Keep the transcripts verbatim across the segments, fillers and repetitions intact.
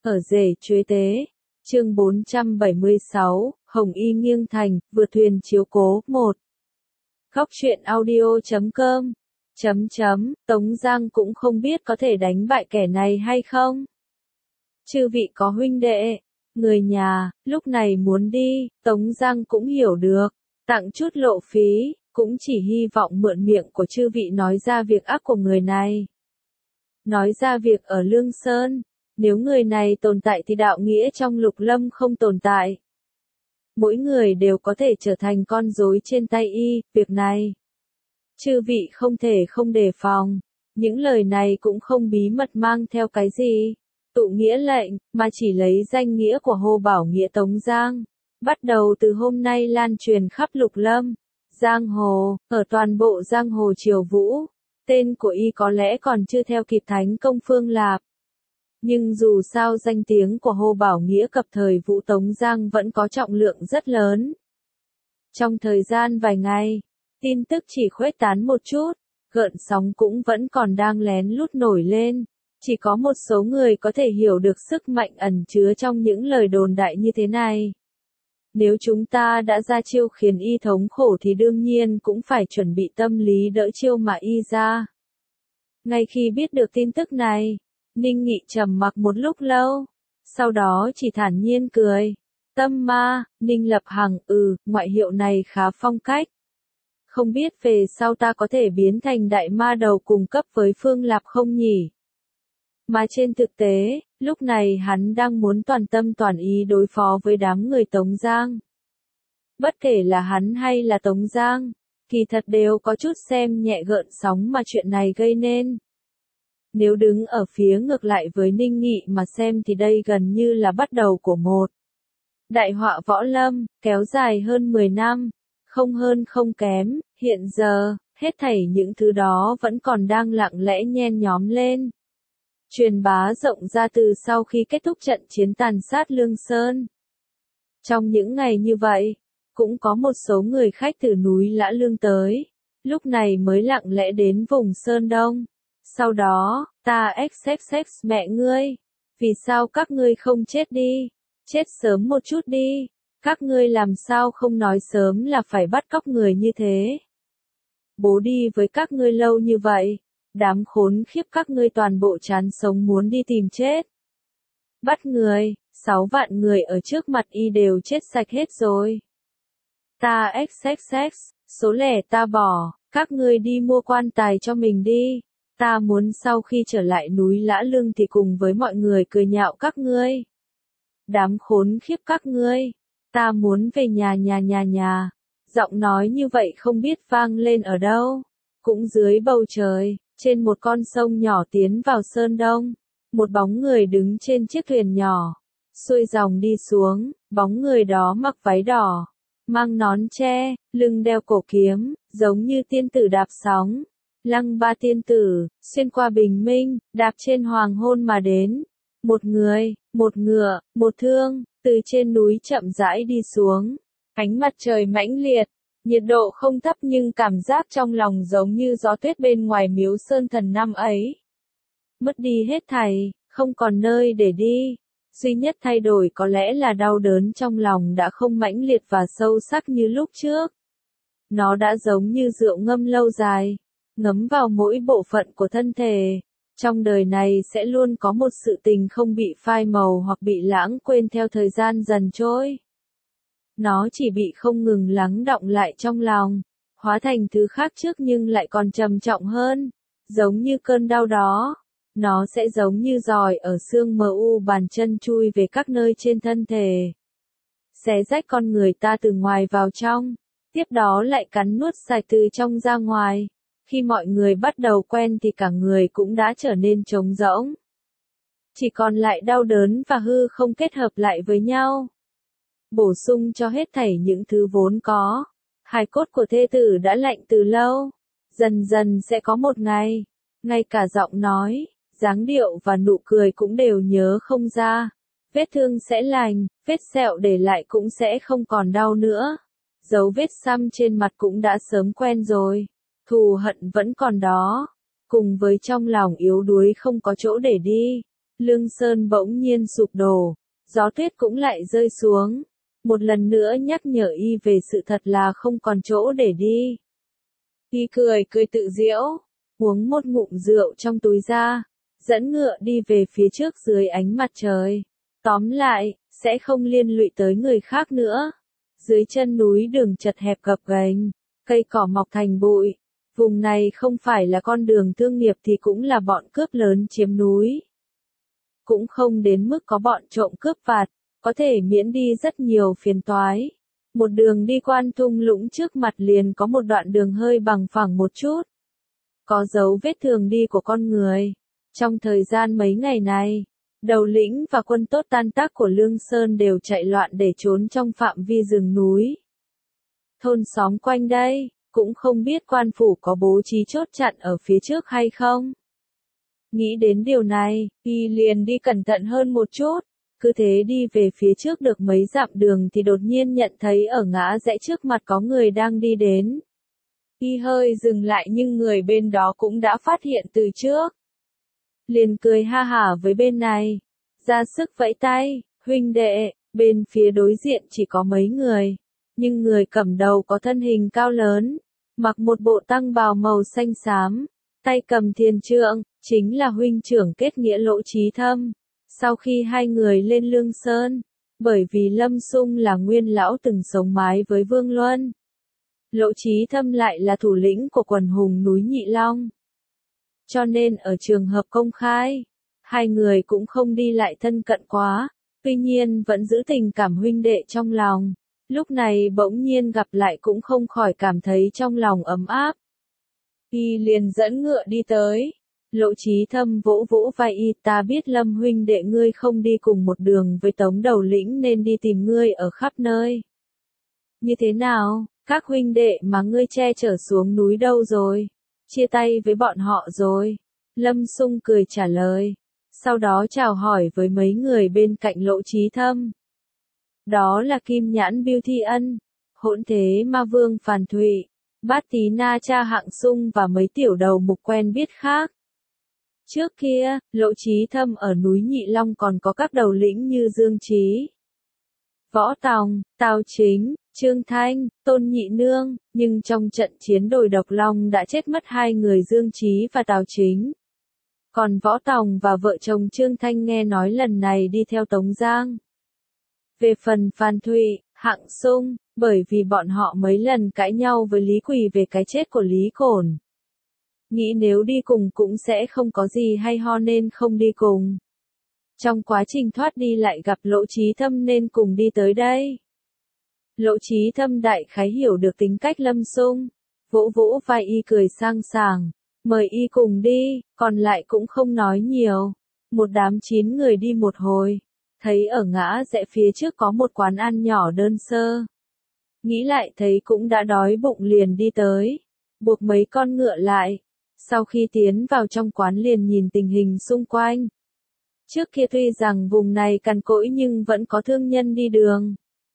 Ở rể chuế tế, chương bốn trăm bảy mươi sáu, Hồng Y nghiêng thành, vượt thuyền chiếu cố, một. Góc truyện audio chấm com, chấm chấm, Tống Giang cũng không biết có thể đánh bại kẻ này hay không. Chư vị có huynh đệ, người nhà, lúc này muốn đi, Tống Giang cũng hiểu được, tặng chút lộ phí, cũng chỉ hy vọng mượn miệng của chư vị nói ra việc ác của người này. Nói ra việc ở Lương Sơn, nếu người này tồn tại thì đạo nghĩa trong Lục Lâm không tồn tại. Mỗi người đều có thể trở thành con rối trên tay y, việc này. Chư vị không thể không đề phòng, những lời này cũng không bí mật mang theo cái gì. Tụ nghĩa lệnh, mà chỉ lấy danh nghĩa của Hồ Bảo Nghĩa Tống Giang. Bắt đầu từ hôm nay lan truyền khắp Lục Lâm, Giang Hồ, ở toàn bộ Giang Hồ Triều Vũ. Tên của y có lẽ còn chưa theo kịp Thánh Công Phương Lạp. Nhưng dù sao danh tiếng của Hồ Bảo Nghĩa cập thời Vũ Tống Giang vẫn có trọng lượng rất lớn. Trong thời gian vài ngày, tin tức chỉ khuếch tán một chút, gợn sóng cũng vẫn còn đang lén lút nổi lên. Chỉ có một số người có thể hiểu được sức mạnh ẩn chứa trong những lời đồn đại như thế này. Nếu chúng ta đã ra chiêu khiến y thống khổ thì đương nhiên cũng phải chuẩn bị tâm lý đỡ chiêu mà y ra. Ngay khi biết được tin tức này, Ninh Nghị trầm mặc một lúc lâu, sau đó chỉ thản nhiên cười. Tâm ma, Ninh Lập Hằng, ừ, ngoại hiệu này khá phong cách. Không biết về sau ta có thể biến thành đại ma đầu cùng cấp với Phương Lạp không nhỉ? Mà trên thực tế, lúc này hắn đang muốn toàn tâm toàn ý đối phó với đám người Tống Giang. Bất kể là hắn hay là Tống Giang, kỳ thật đều có chút xem nhẹ gợn sóng mà chuyện này gây nên. Nếu đứng ở phía ngược lại với Ninh Nghị mà xem thì đây gần như là bắt đầu của một đại họa võ lâm, kéo dài hơn mười năm, không hơn không kém, hiện giờ, hết thảy những thứ đó vẫn còn đang lặng lẽ nhen nhóm lên. Truyền bá rộng ra từ sau khi kết thúc trận chiến tàn sát Lương Sơn. Trong những ngày như vậy, cũng có một số người khách từ núi Lã Lương tới, lúc này mới lặng lẽ đến vùng Sơn Đông. Sau đó, ta xxx mẹ ngươi, vì sao các ngươi không chết đi, chết sớm một chút đi, các ngươi làm sao không nói sớm là phải bắt cóc người như thế. Bố đi với các ngươi lâu như vậy. Đám khốn khiếp các ngươi toàn bộ chán sống muốn đi tìm chết. Bắt người, sáu vạn người ở trước mặt y đều chết sạch hết rồi. Ta xxx, số lẻ ta bỏ, các ngươi đi mua quan tài cho mình đi. Ta muốn sau khi trở lại núi Lã Lương thì cùng với mọi người cười nhạo các ngươi. Đám khốn khiếp các ngươi, ta muốn về nhà nhà nhà nhà. Giọng nói như vậy không biết vang lên ở đâu, cũng dưới bầu trời. Trên một con sông nhỏ tiến vào Sơn Đông, một bóng người đứng trên chiếc thuyền nhỏ, xuôi dòng đi xuống, bóng người đó mặc váy đỏ, mang nón tre, lưng đeo cổ kiếm, giống như tiên tử đạp sóng, lăng ba tiên tử, xuyên qua bình minh, đạp trên hoàng hôn mà đến. Một người, một ngựa, một thương, từ trên núi chậm rãi đi xuống, ánh mặt trời mãnh liệt. Nhiệt độ không thấp nhưng cảm giác trong lòng giống như gió tuyết bên ngoài miếu Sơn Thần năm ấy. Mất đi hết thảy, không còn nơi để đi. Duy nhất thay đổi có lẽ là đau đớn trong lòng đã không mãnh liệt và sâu sắc như lúc trước. Nó đã giống như rượu ngâm lâu dài, ngấm vào mỗi bộ phận của thân thể. Trong đời này sẽ luôn có một sự tình không bị phai màu hoặc bị lãng quên theo thời gian dần trôi. Nó chỉ bị không ngừng lắng đọng lại trong lòng, hóa thành thứ khác trước nhưng lại còn trầm trọng hơn, giống như cơn đau đó. Nó sẽ giống như giòi ở xương mờ u bàn chân chui về các nơi trên thân thể. Xé rách con người ta từ ngoài vào trong, tiếp đó lại cắn nuốt sạch từ trong ra ngoài. Khi mọi người bắt đầu quen thì cả người cũng đã trở nên trống rỗng. Chỉ còn lại đau đớn và hư không kết hợp lại với nhau. Bổ sung cho hết thảy những thứ vốn có. Hài cốt của thê tử đã lạnh từ lâu. Dần dần sẽ có một ngày, ngay cả giọng nói, dáng điệu và nụ cười cũng đều nhớ không ra. Vết thương sẽ lành, vết sẹo để lại cũng sẽ không còn đau nữa. Dấu vết xăm trên mặt cũng đã sớm quen rồi. Thù hận vẫn còn đó. Cùng với trong lòng yếu đuối không có chỗ để đi. Lương Sơn bỗng nhiên sụp đổ, gió tuyết cũng lại rơi xuống, một lần nữa nhắc nhở y về sự thật là không còn chỗ để đi. Y cười cười tự giễu, uống một ngụm rượu trong túi ra, dẫn ngựa đi về phía trước dưới ánh mặt trời. Tóm lại, sẽ không liên lụy tới người khác nữa. Dưới chân núi đường chật hẹp gập ghềnh, cây cỏ mọc thành bụi. Vùng này không phải là con đường thương nghiệp thì cũng là bọn cướp lớn chiếm núi. Cũng không đến mức có bọn trộm cướp vặt, có thể miễn đi rất nhiều phiền toái. Một đường đi qua thung lũng trước mặt liền có một đoạn đường hơi bằng phẳng một chút. Có dấu vết thường đi của con người. Trong thời gian mấy ngày này, đầu lĩnh và quân tốt tan tác của Lương Sơn đều chạy loạn để trốn trong phạm vi rừng núi. Thôn xóm quanh đây, cũng không biết quan phủ có bố trí chốt chặn ở phía trước hay không. Nghĩ đến điều này, y liền đi cẩn thận hơn một chút. Cứ thế đi về phía trước được mấy dặm đường thì đột nhiên nhận thấy ở ngã rẽ trước mặt có người đang đi đến. Y hơi dừng lại nhưng người bên đó cũng đã phát hiện từ trước. Liền cười ha hả với bên này, ra sức vẫy tay, huynh đệ, bên phía đối diện chỉ có mấy người. Nhưng người cầm đầu có thân hình cao lớn, mặc một bộ tăng bào màu xanh xám, tay cầm thiền trượng, chính là huynh trưởng kết nghĩa Lỗ Chí Thâm. Sau khi hai người lên Lương Sơn, bởi vì Lâm Sung là nguyên lão từng sống mái với Vương Luân, Lỗ Chí Thâm lại là thủ lĩnh của quần hùng núi Nhị Long. Cho nên ở trường hợp công khai, hai người cũng không đi lại thân cận quá, tuy nhiên vẫn giữ tình cảm huynh đệ trong lòng. Lúc này bỗng nhiên gặp lại cũng không khỏi cảm thấy trong lòng ấm áp. Y liền dẫn ngựa đi tới. Lỗ Chí Thâm vỗ vỗ vai y, ta biết Lâm huynh đệ ngươi không đi cùng một đường với Tống đầu lĩnh nên đi tìm ngươi ở khắp nơi. Như thế nào, các huynh đệ mà ngươi che chở xuống núi đâu rồi? Chia tay với bọn họ rồi. Lâm Sung cười trả lời. Sau đó chào hỏi với mấy người bên cạnh Lỗ Chí Thâm. Đó là Kim Nhãn Biêu Thi Ân, Hỗn Thế Ma Vương Phàn Thụy, Bát Tí Na Cha Hạng Sung và mấy tiểu đầu mục quen biết khác. Trước kia, Lỗ Chí Thâm ở núi Nhị Long còn có các đầu lĩnh như Dương Chí, Võ Tòng, Tào Chính, Trương Thanh, Tôn Nhị Nương, nhưng trong trận chiến đồi Độc Long đã chết mất hai người Dương Chí và Tào Chính. Còn Võ Tòng và vợ chồng Trương Thanh nghe nói lần này đi theo Tống Giang. Về phần Phan Thụy, Hạng Sung, bởi vì bọn họ mấy lần cãi nhau với Lý Quỳ về cái chết của Lý Cổn. Nghĩ nếu đi cùng cũng sẽ không có gì hay ho nên không đi cùng. Trong quá trình thoát đi lại gặp Lỗ Chí Thâm nên cùng đi tới đây. Lỗ Chí Thâm đại khái hiểu được tính cách Lâm Sung, vỗ vỗ vai y cười sang sảng, mời y cùng đi, còn lại cũng không nói nhiều. Một đám chín người đi một hồi, thấy ở ngã rẽ phía trước có một quán ăn nhỏ đơn sơ. Nghĩ lại thấy cũng đã đói bụng liền đi tới, buộc mấy con ngựa lại. Sau khi tiến vào trong quán liền nhìn tình hình xung quanh. Trước kia tuy rằng vùng này cằn cỗi nhưng vẫn có thương nhân đi đường.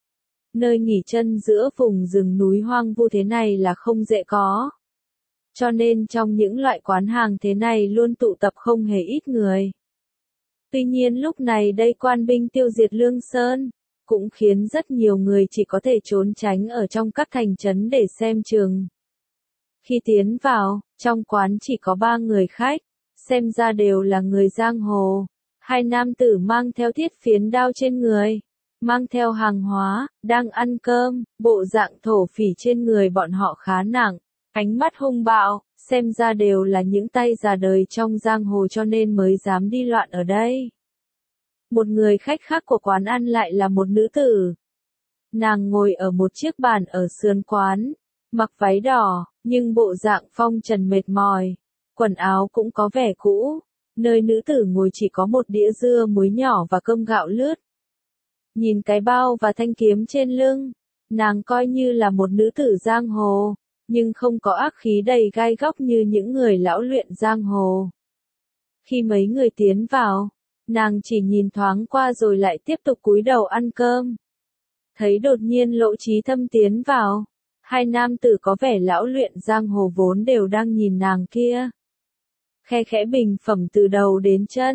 Nơi nghỉ chân giữa vùng rừng núi hoang vu thế này là không dễ có. Cho nên trong những loại quán hàng thế này luôn tụ tập không hề ít người. Tuy nhiên lúc này đây quan binh tiêu diệt Lương Sơn, cũng khiến rất nhiều người chỉ có thể trốn tránh ở trong các thành trấn để xem chừng. Khi tiến vào, trong quán chỉ có ba người khách, xem ra đều là người giang hồ. Hai nam tử mang theo thiết phiến đao trên người, mang theo hàng hóa, đang ăn cơm, bộ dạng thổ phỉ trên người bọn họ khá nặng, ánh mắt hung bạo, xem ra đều là những tay già đời trong giang hồ cho nên mới dám đi loạn ở đây. Một người khách khác của quán ăn lại là một nữ tử. Nàng ngồi ở một chiếc bàn ở sườn quán, mặc váy đỏ, nhưng bộ dạng phong trần mệt mỏi, quần áo cũng có vẻ cũ. Nơi nữ tử ngồi chỉ có một đĩa dưa muối nhỏ và cơm gạo lướt. Nhìn cái bao và thanh kiếm trên lưng, nàng coi như là một nữ tử giang hồ, nhưng không có ác khí đầy gai góc như những người lão luyện giang hồ. Khi mấy người tiến vào, nàng chỉ nhìn thoáng qua rồi lại tiếp tục cúi đầu ăn cơm. Thấy đột nhiên Lỗ Chí Thâm tiến vào, hai nam tử có vẻ lão luyện giang hồ vốn đều đang nhìn nàng kia. Khe khẽ bình phẩm từ đầu đến chân,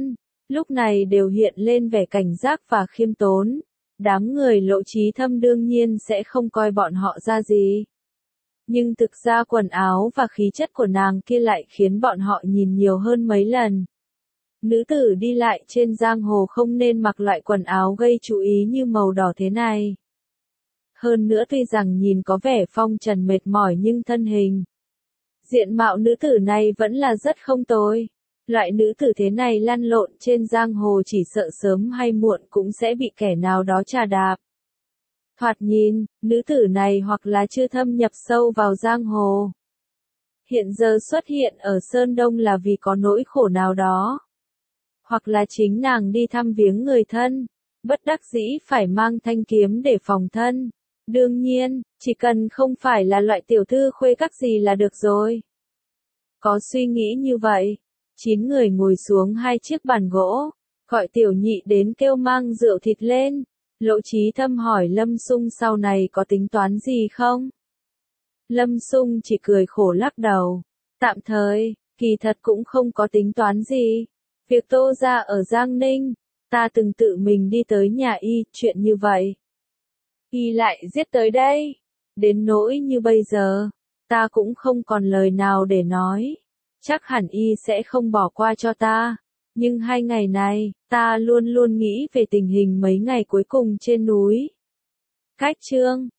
lúc này đều hiện lên vẻ cảnh giác và khiêm tốn. Đám người Lộ Chí Thâm đương nhiên sẽ không coi bọn họ ra gì. Nhưng thực ra quần áo và khí chất của nàng kia lại khiến bọn họ nhìn nhiều hơn mấy lần. Nữ tử đi lại trên giang hồ không nên mặc loại quần áo gây chú ý như màu đỏ thế này. Hơn nữa tuy rằng nhìn có vẻ phong trần mệt mỏi nhưng thân hình, diện mạo nữ tử này vẫn là rất không tồi. Loại nữ tử thế này lăn lộn trên giang hồ chỉ sợ sớm hay muộn cũng sẽ bị kẻ nào đó trà đạp. Thoạt nhìn, nữ tử này hoặc là chưa thâm nhập sâu vào giang hồ. Hiện giờ xuất hiện ở Sơn Đông là vì có nỗi khổ nào đó. Hoặc là chính nàng đi thăm viếng người thân, bất đắc dĩ phải mang thanh kiếm để phòng thân. Đương nhiên, chỉ cần không phải là loại tiểu thư khuê các gì là được rồi. Có suy nghĩ như vậy, chín người ngồi xuống hai chiếc bàn gỗ, gọi tiểu nhị đến kêu mang rượu thịt lên. Lộ Chí Thâm hỏi Lâm Sung sau này có tính toán gì không? Lâm Sung chỉ cười khổ lắc đầu. Tạm thời, kỳ thật cũng không có tính toán gì. Việc Tô gia ở Giang Ninh, ta từng tự mình đi tới nhà y, chuyện như vậy. Y lại giết tới đây. Đến nỗi như bây giờ, ta cũng không còn lời nào để nói. Chắc hẳn y sẽ không bỏ qua cho ta. Nhưng hai ngày này, ta luôn luôn nghĩ về tình hình mấy ngày cuối cùng trên núi. Cách chương